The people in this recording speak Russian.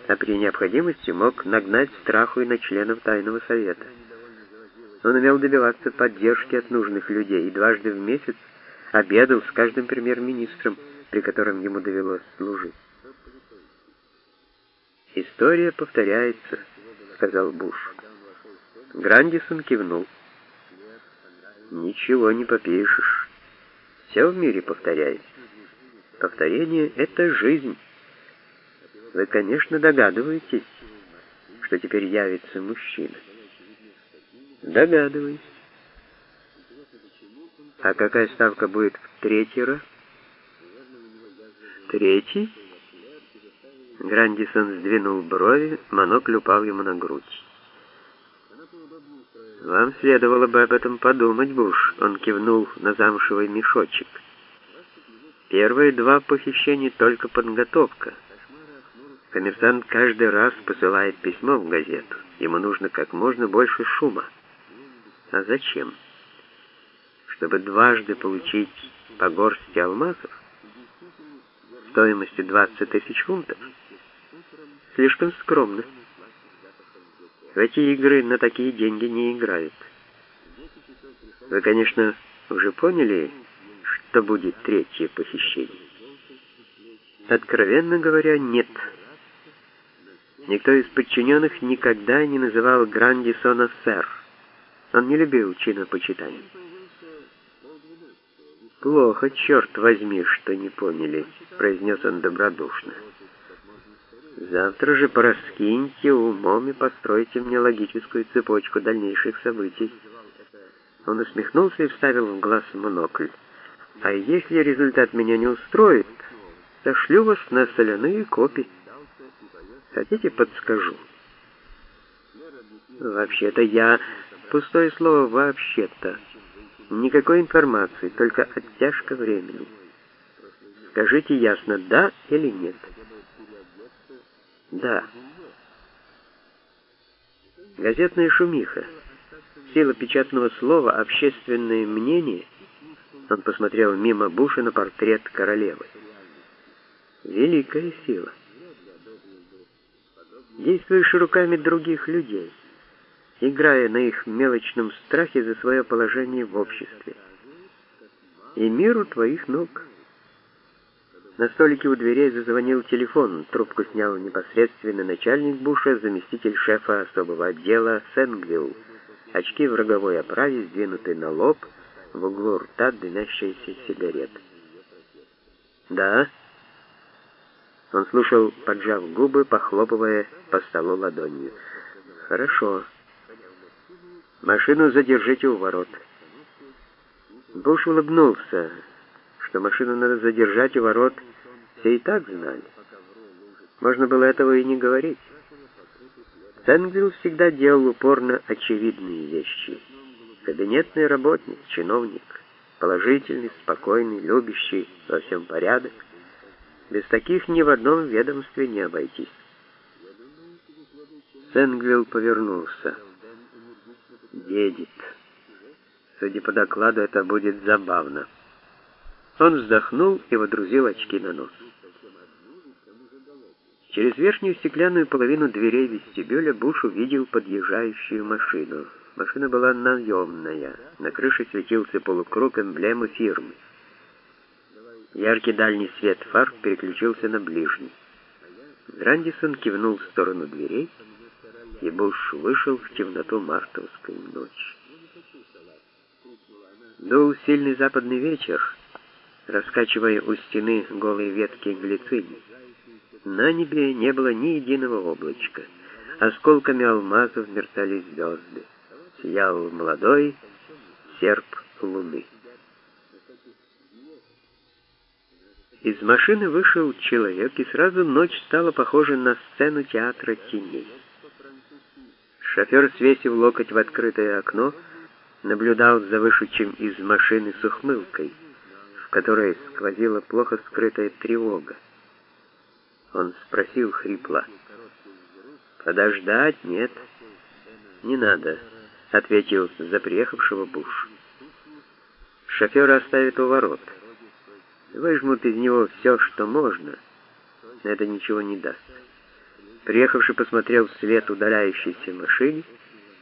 а при необходимости мог нагнать страху и на членов Тайного Совета. Он умел добиваться поддержки от нужных людей и дважды в месяц обедал с каждым премьер-министром, при котором ему довелось служить. «История повторяется», — сказал Буш. Грандисон кивнул. «Ничего не попишешь. Все в мире повторяется. Повторение — это жизнь. Вы, конечно, догадываетесь, что теперь явится мужчина». «Догадываюсь». «А какая ставка будет в третий раз?» «Третий?» Грандисон сдвинул брови, монокль упал ему на грудь. «Вам следовало бы об этом подумать, Буш», — он кивнул на замшевый мешочек. «Первые 2 похищения — только подготовка. Коммерсант каждый раз посылает письмо в газету. Ему нужно как можно больше шума. А зачем? Чтобы дважды получить по горсти алмазов? Стоимостью 20 000 фунтов? Слишком скромно. В эти игры на такие деньги не играют. Вы, конечно, уже поняли, что будет третье похищение? Откровенно говоря, нет. Никто из подчиненных никогда не называл Грандисона сэр. Он не любил чинопочитания. «Плохо, черт возьми, что не поняли», — произнес он добродушно. «Завтра же пораскиньте умом и постройте мне логическую цепочку дальнейших событий». Он усмехнулся и вставил в глаз монокль. «А если результат меня не устроит, сошлю вас на соляные копи. Хотите, подскажу?» «Вообще-то я...» Пустое слово «вообще-то». Никакой информации, только оттяжка времени. Скажите ясно, да или нет? Да. Газетная шумиха, сила печатного слова, общественное мнение. Он посмотрел мимо Буша на портрет королевы. Великая сила. Действуешь руками других людей, играя на их мелочном страхе за свое положение в обществе. И мир у твоих ног. На столике у дверей зазвонил телефон. Трубку снял непосредственно начальник Буша, заместитель шефа особого отдела Сенгвилл. Очки в роговой оправе сдвинуты на лоб, в углу рта дымящаяся сигарета. «Да?» Он слушал, поджав губы, похлопывая по столу ладонью. «Хорошо. Машину задержите у ворот». Буш улыбнулся. Что машину надо задержать у ворот, все и так знали. Можно было этого и не говорить. Сенгвилл всегда делал упор на очевидные вещи. Кабинетный работник, чиновник, положительный, спокойный, любящий, во всем порядок. Без таких ни в одном ведомстве не обойтись. Сенгвилл повернулся. Едет. Судя по докладу, это будет забавно. Он вздохнул и водрузил очки на нос. Через верхнюю стеклянную половину дверей вестибюля Буш увидел подъезжающую машину. Машина была наемная. На крыше светился полукруг эмблемы фирмы. Яркий дальний свет фар переключился на ближний. Грандисон кивнул в сторону дверей, и Буш вышел в темноту мартовской ночи. Дул сильный западный ветер, раскачивая у стены голые ветки глицинии. На небе не было ни единого облачка. Осколками алмазов мерцали звезды. Сиял молодой серп луны. Из машины вышел человек, и сразу ночь стала похожа на сцену театра теней. Шофер, свесив локоть в открытое окно, наблюдал за вышедшим из машины с ухмылкой, в которой сквозила плохо скрытая тревога. Он спросил хрипло: «Подождать? Нет?» «Не надо», — ответил за приехавшего Буш. «Шофера оставят у ворот. Выжмут из него все, что можно, но это ничего не даст. Приехавший посмотрел вслед удаляющейся машине